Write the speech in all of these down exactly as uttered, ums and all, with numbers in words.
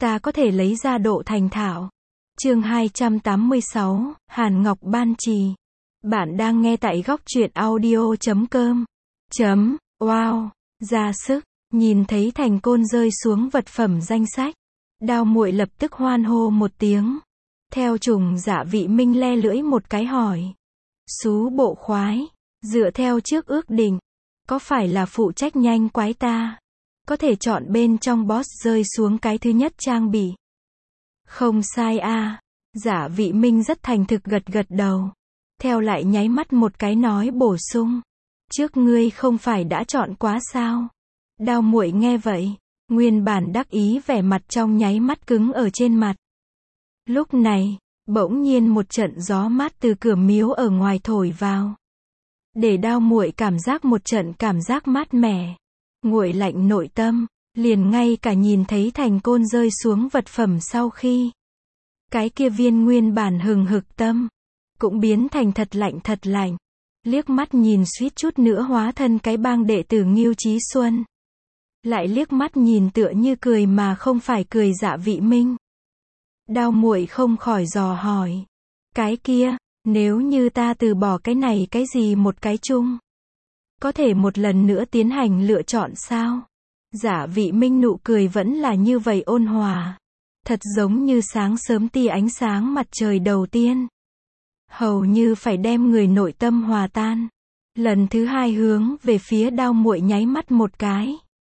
ta có thể lấy ra độ thành thạo. Chương hai trăm tám mươi sáu, Hàn Ngọc Ban Trì. Bạn đang nghe tại góc truyện audio chấm com. Chấm, wow, ra sức, nhìn thấy thành côn rơi xuống vật phẩm danh sách. Đao muội lập tức hoan hô một tiếng. Theo trùng Dạ Vị Minh le lưỡi một cái hỏi. Xú bộ khoái, dựa theo trước ước định, có phải là phụ trách nhanh quái ta? Có thể chọn bên trong boss rơi xuống cái thứ nhất trang bị. Không sai a. À. Dạ Vị Minh rất thành thực gật gật đầu. Theo lại nháy mắt một cái nói bổ sung. Trước ngươi không phải đã chọn quá sao? Đao muội nghe vậy, nguyên bản đắc ý vẻ mặt trong nháy mắt cứng ở trên mặt. Lúc này, bỗng nhiên một trận gió mát từ cửa miếu ở ngoài thổi vào. Để đao muội cảm giác một trận cảm giác mát mẻ, nguội lạnh nội tâm, liền ngay cả nhìn thấy thành côn rơi xuống vật phẩm sau khi. Cái kia viên nguyên bản hừng hực tâm, cũng biến thành thật lạnh thật lạnh. Liếc mắt nhìn suýt chút nữa hóa thân cái bang đệ tử Ngưu Chí Xuân. Lại liếc mắt nhìn tựa như cười mà không phải cười Dạ Vị Minh. Đao muội không khỏi dò hỏi. Cái kia, nếu như ta từ bỏ cái này cái gì một cái chung, có thể một lần nữa tiến hành lựa chọn sao? Dạ Vị Minh nụ cười vẫn là như vậy ôn hòa. Thật giống như sáng sớm tia ánh sáng mặt trời đầu tiên. Hầu như phải đem người nội tâm hòa tan. Lần thứ hai hướng về phía đao muội nháy mắt một cái.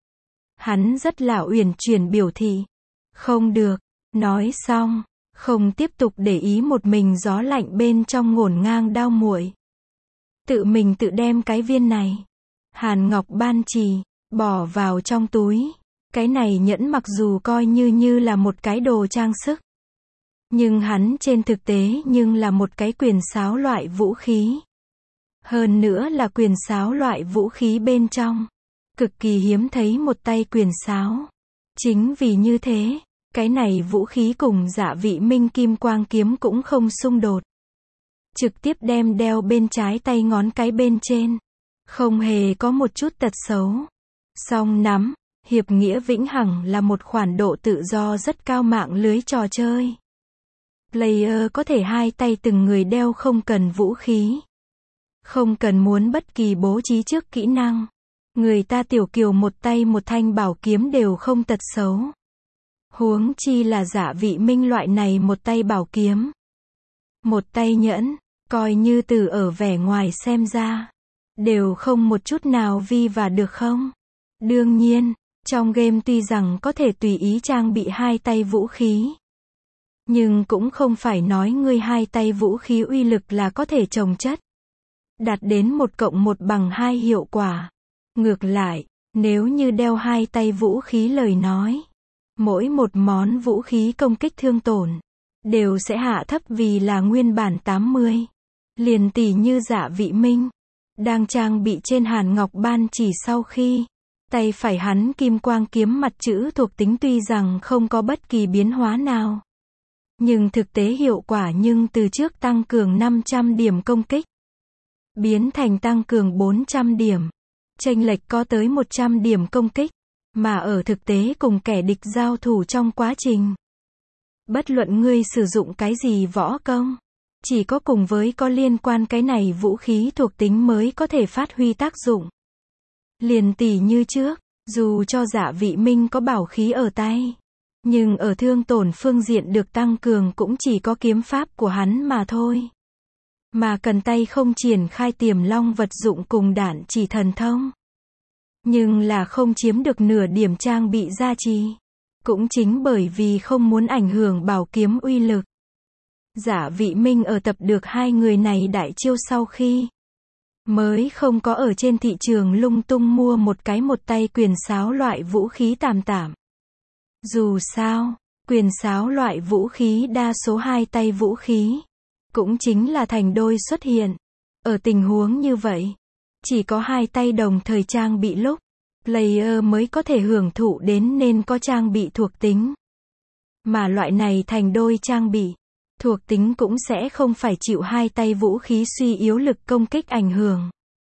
Hắn rất là uyển chuyển biểu thị. Không được. Nói xong, không tiếp tục để ý một mình gió lạnh bên trong ngổn ngang đao muội. Tự mình tự đem cái viên này, Hàn Ngọc Ban Trì, bỏ vào trong túi. Cái này nhẫn mặc dù coi như như là một cái đồ trang sức, nhưng hắn trên thực tế nhưng là một cái quyền sáo loại vũ khí. Hơn nữa là quyền sáo loại vũ khí bên trong. Cực kỳ hiếm thấy một tay quyền sáo. Chính vì như thế, cái này vũ khí cùng Dạ Vị Minh kim quang kiếm cũng không xung đột. Trực tiếp đem đeo bên trái tay ngón cái bên trên. Không hề có một chút tật xấu. Song nắm, hiệp nghĩa vĩnh hằng là một khoản độ tự do rất cao mạng lưới trò chơi. Player có thể hai tay từng người đeo không cần vũ khí. Không cần muốn bất kỳ bố trí trước kỹ năng. Người ta tiểu kiều một tay một thanh bảo kiếm đều không tật xấu. Huống chi là Dạ Vị Minh loại này một tay bảo kiếm. Một tay nhẫn, coi như từ ở vẻ ngoài xem ra, đều không một chút nào vi và được không? Đương nhiên, trong game tuy rằng có thể tùy ý trang bị hai tay vũ khí. Nhưng cũng không phải nói ngươi hai tay vũ khí uy lực là có thể chồng chất. Đạt đến một cộng một bằng hai hiệu quả. Ngược lại, nếu như đeo hai tay vũ khí lời nói, mỗi một món vũ khí công kích thương tổn, đều sẽ hạ thấp vì là nguyên bản tám mươi. Liền tỷ như Dạ Vị Minh, đang trang bị trên Hàn Ngọc Ban Chỉ sau khi, tay phải hắn kim quang kiếm mặt chữ thuộc tính tuy rằng không có bất kỳ biến hóa nào. Nhưng thực tế hiệu quả nhưng từ trước tăng cường năm trăm điểm công kích, biến thành tăng cường bốn trăm điểm. Chênh lệch có tới một trăm điểm công kích. Mà ở thực tế cùng kẻ địch giao thủ trong quá trình, bất luận ngươi sử dụng cái gì võ công, chỉ có cùng với có liên quan cái này vũ khí thuộc tính mới có thể phát huy tác dụng. Liền tỷ như trước, dù cho Dạ Vị Minh có bảo khí ở tay, nhưng ở thương tổn phương diện được tăng cường cũng chỉ có kiếm pháp của hắn mà thôi. Mà cần tay không triển khai tiềm long vật dụng cùng đạn chỉ thần thông. Nhưng là không chiếm được nửa điểm trang bị gia trì. Cũng chính bởi vì không muốn ảnh hưởng bảo kiếm uy lực. Dạ Vị Minh ở tập được hai người này đại chiêu sau khi, mới không có ở trên thị trường lung tung mua một cái một tay quyền sáo loại vũ khí tạm tạm. Dù sao, quyền sáo loại vũ khí đa số hai tay vũ khí, cũng chính là thành đôi xuất hiện. Ở tình huống như vậy, chỉ có hai tay đồng thời trang bị lúc, player mới có thể hưởng thụ đến nên có trang bị thuộc tính. Mà loại này thành đôi trang bị, thuộc tính cũng sẽ không phải chịu hai tay vũ khí suy yếu lực công kích ảnh hưởng.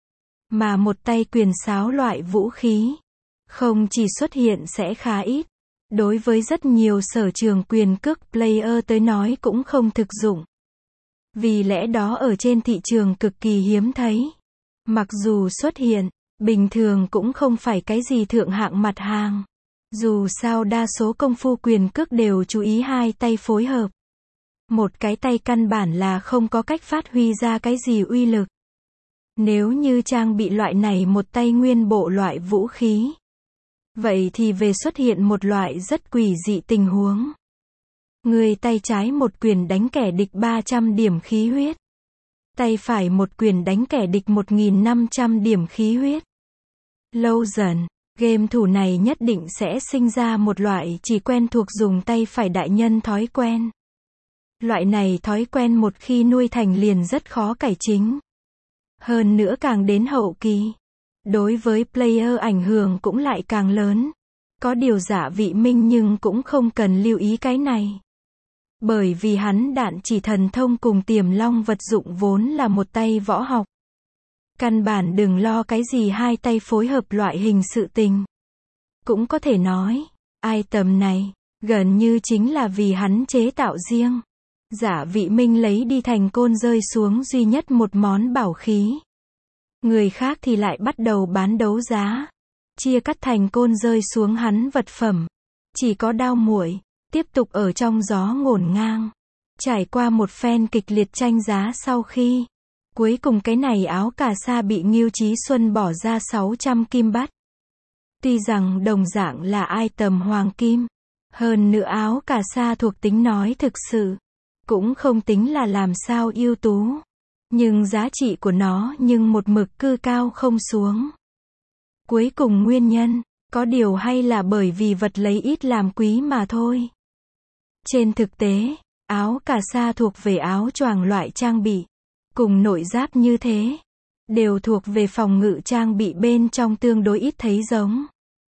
Mà một tay quyền sáo loại vũ khí, không chỉ xuất hiện sẽ khá ít, đối với rất nhiều sở trường quyền cước player tới nói cũng không thực dụng. Vì lẽ đó ở trên thị trường cực kỳ hiếm thấy. Mặc dù xuất hiện, bình thường cũng không phải cái gì thượng hạng mặt hàng. Dù sao đa số công phu quyền cước đều chú ý hai tay phối hợp. Một cái tay căn bản là không có cách phát huy ra cái gì uy lực. Nếu như trang bị loại này một tay nguyên bộ loại vũ khí, vậy thì về xuất hiện một loại rất quỷ dị tình huống. Người tay trái một quyền đánh kẻ địch ba trăm điểm khí huyết. Tay phải một quyền đánh kẻ địch một nghìn năm trăm điểm khí huyết. Lâu dần, game thủ này nhất định sẽ sinh ra một loại chỉ quen thuộc dùng tay phải đại nhân thói quen. Loại này thói quen một khi nuôi thành liền rất khó cải chính. Hơn nữa càng đến hậu kỳ, đối với player ảnh hưởng cũng lại càng lớn. Có điều Dạ Vị Minh nhưng cũng không cần lưu ý cái này. Bởi vì hắn đạn chỉ thần thông cùng tiềm long vật dụng vốn là một tay võ học. Căn bản đừng lo cái gì hai tay phối hợp loại hình sự tình. Cũng có thể nói, item này, gần như chính là vì hắn chế tạo riêng. Dạ Vị Minh lấy đi thành côn rơi xuống duy nhất một món bảo khí. Người khác thì lại bắt đầu bán đấu giá. Chia cắt thành côn rơi xuống hắn vật phẩm. Chỉ có đao muội tiếp tục ở trong gió ngổn ngang. Trải qua một phen kịch liệt tranh giá sau khi, cuối cùng cái này áo cà sa bị Ngưu Chí Xuân bỏ ra sáu trăm kim bắt. Tuy rằng đồng dạng là item hoàng kim, hơn nữa áo cà sa thuộc tính nói thực sự, cũng không tính là làm sao ưu tú. Nhưng giá trị của nó nhưng một mực cư cao không xuống. Cuối cùng nguyên nhân, có điều hay là bởi vì vật lấy ít làm quý mà thôi. Trên thực tế, áo cà sa thuộc về áo choàng loại trang bị. Cùng nội giáp như thế, đều thuộc về phòng ngự trang bị bên trong tương đối ít thấy giống.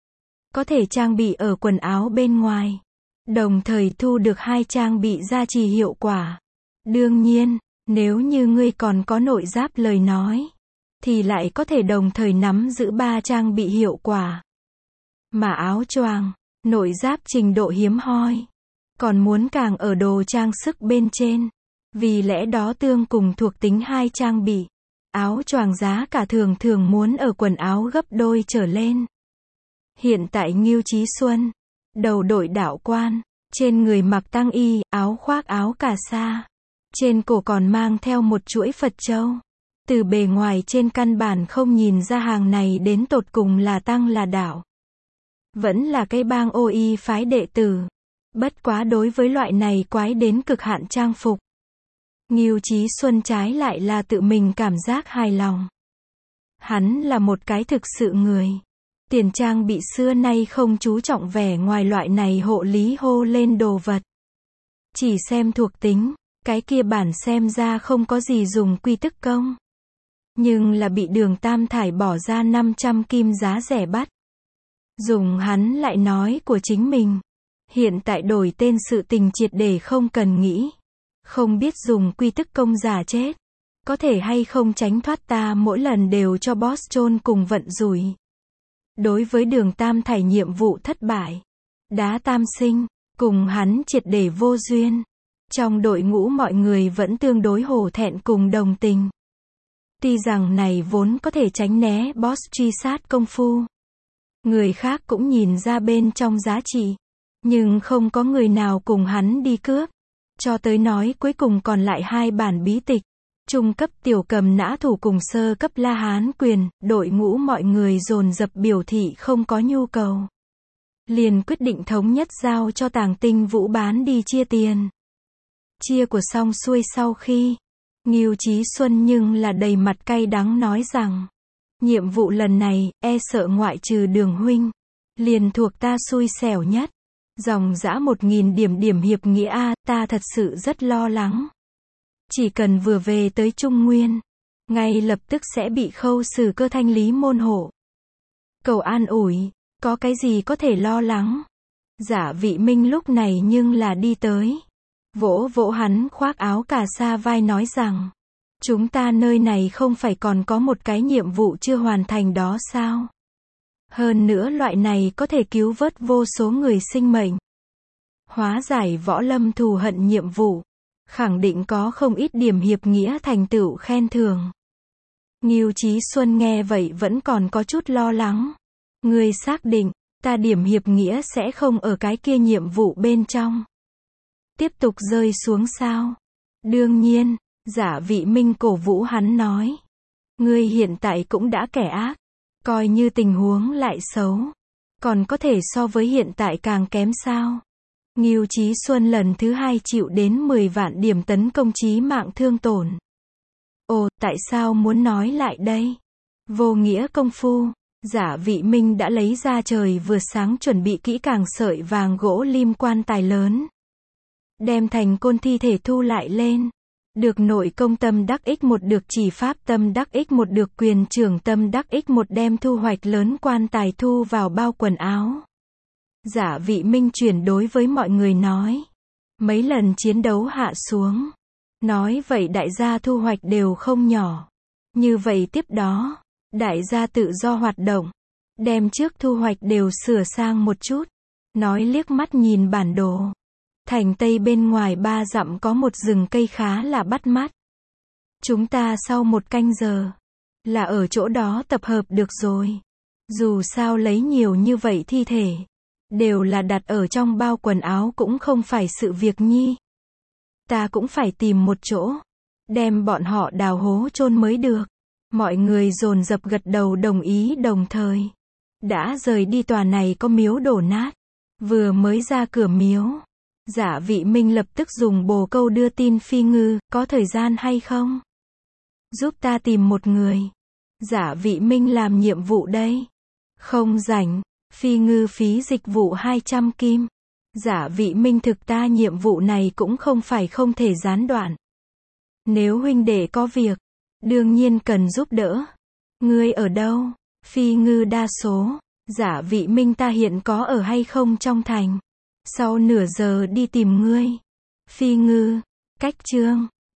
Có thể trang bị ở quần áo bên ngoài. Đồng thời thu được hai trang bị gia trì hiệu quả. Đương nhiên, nếu như ngươi còn có nội giáp lời nói, thì lại có thể đồng thời nắm giữ ba trang bị hiệu quả. Mà áo choàng, nội giáp trình độ hiếm hoi, còn muốn càng ở đồ trang sức bên trên. Vì lẽ đó tương cùng thuộc tính hai trang bị, áo choàng giá cả thường thường muốn ở quần áo gấp đôi trở lên. Hiện tại Ngưu Chí Xuân, đầu đội đạo quan, trên người mặc tăng y, áo khoác áo cà sa, trên cổ còn mang theo một chuỗi Phật châu. Từ bề ngoài trên căn bản không nhìn ra hàng này đến tột cùng là tăng là đạo. Vẫn là cái bang ô y phái đệ tử. Bất quá đối với loại này quái đến cực hạn trang phục, Ngưu Chí Xuân trái lại là tự mình cảm giác hài lòng. Hắn là một cái thực sự người. Tiền trang bị xưa nay không chú trọng vẻ ngoài loại này hộ lý hô lên đồ vật. Chỉ xem thuộc tính, cái kia bản xem ra không có gì dùng quy tức công. Nhưng là bị Đường Tam Thải bỏ ra năm trăm kim giá rẻ bắt. Dùng hắn lại nói của chính mình. Hiện tại đổi tên sự tình triệt để không cần nghĩ. Không biết dùng quy tức công giả chết. Có thể hay không tránh thoát ta mỗi lần đều cho boss chôn cùng vận rủi. Đối với Đường Tam Thải nhiệm vụ thất bại. Đá tam sinh, cùng hắn triệt để vô duyên. Trong đội ngũ mọi người vẫn tương đối hổ thẹn cùng đồng tình. Tuy rằng này vốn có thể tránh né boss truy sát công phu. Người khác cũng nhìn ra bên trong giá trị. Nhưng không có người nào cùng hắn đi cướp. Cho tới nói cuối cùng còn lại hai bản bí tịch. Trung cấp tiểu cầm nã thủ cùng sơ cấp la hán quyền, đội ngũ mọi người dồn dập biểu thị không có nhu cầu. Liền quyết định thống nhất giao cho Tàng Tinh Vũ bán đi chia tiền. Chia của xong xuôi sau khi, Ngưu Chí Xuân nhưng là đầy mặt cay đắng nói rằng, nhiệm vụ lần này, e sợ ngoại trừ Đường huynh, liền thuộc ta xui xẻo nhất. Dòng dã một nghìn điểm điểm hiệp nghĩa a, ta thật sự rất lo lắng. Chỉ cần vừa về tới Trung Nguyên, ngay lập tức sẽ bị khâu xử cơ thanh lý môn hộ. Cầu an ủi, có cái gì có thể lo lắng. Dạ Vị Minh lúc này nhưng là đi tới. Vỗ vỗ hắn khoác áo cà sa vai nói rằng, chúng ta nơi này không phải còn có một cái nhiệm vụ chưa hoàn thành đó sao? Hơn nữa loại này có thể cứu vớt vô số người sinh mệnh. Hóa giải võ lâm thù hận nhiệm vụ. Khẳng định có không ít điểm hiệp nghĩa thành tựu khen thưởng. Ngưu Chí Xuân nghe vậy vẫn còn có chút lo lắng. Ngươi xác định, ta điểm hiệp nghĩa sẽ không ở cái kia nhiệm vụ bên trong. Tiếp tục rơi xuống sao? Đương nhiên, Giả Vị Minh cổ vũ hắn nói. Ngươi hiện tại cũng đã kẻ ác. Coi như tình huống lại xấu. Còn có thể so với hiện tại càng kém sao? Ngưu Chí Xuân lần thứ hai chịu đến mười vạn điểm tấn công chí mạng thương tổn. Ồ, tại sao muốn nói lại đây? Vô nghĩa công phu. Giả Vị Minh đã lấy ra trời vừa sáng chuẩn bị kỹ càng sợi vàng gỗ lim quan tài lớn. Đem thành côn thi thể thu lại lên. Được nội công tâm đắc ích một, được chỉ pháp tâm đắc ích một, được quyền trưởng tâm đắc ích một, đem thu hoạch lớn quan tài thu vào bao quần áo. Giả Vị Minh chuyển đối với mọi người nói. Mấy lần chiến đấu hạ xuống. Nói vậy đại gia thu hoạch đều không nhỏ. Như vậy tiếp đó, đại gia tự do hoạt động. Đem trước thu hoạch đều sửa sang một chút. Nói liếc mắt nhìn bản đồ. Thành Tây bên ngoài ba dặm có một rừng cây khá là bắt mắt. Chúng ta sau một canh giờ, là ở chỗ đó tập hợp được rồi. Dù sao lấy nhiều như vậy thi thể, đều là đặt ở trong bao quần áo cũng không phải sự việc nhi. Ta cũng phải tìm một chỗ, đem bọn họ đào hố chôn mới được. Mọi người dồn dập gật đầu đồng ý đồng thời. Đã rời đi tòa này có miếu đổ nát. Vừa mới ra cửa miếu. Giả Vị Minh lập tức dùng bồ câu đưa tin Phi Ngư, có thời gian hay không? Giúp ta tìm một người. Giả Vị Minh làm nhiệm vụ đây. Không rảnh. Phi Ngư phí dịch vụ hai trăm kim. Giả Vị Minh thực ta nhiệm vụ này cũng không phải không thể gián đoạn. Nếu huynh đệ có việc, đương nhiên cần giúp đỡ. Ngươi ở đâu? Phi Ngư đa số. Giả Vị Minh ta hiện có ở hay không trong thành? Sau nửa giờ đi tìm ngươi. Phi Ngư. Cách chương.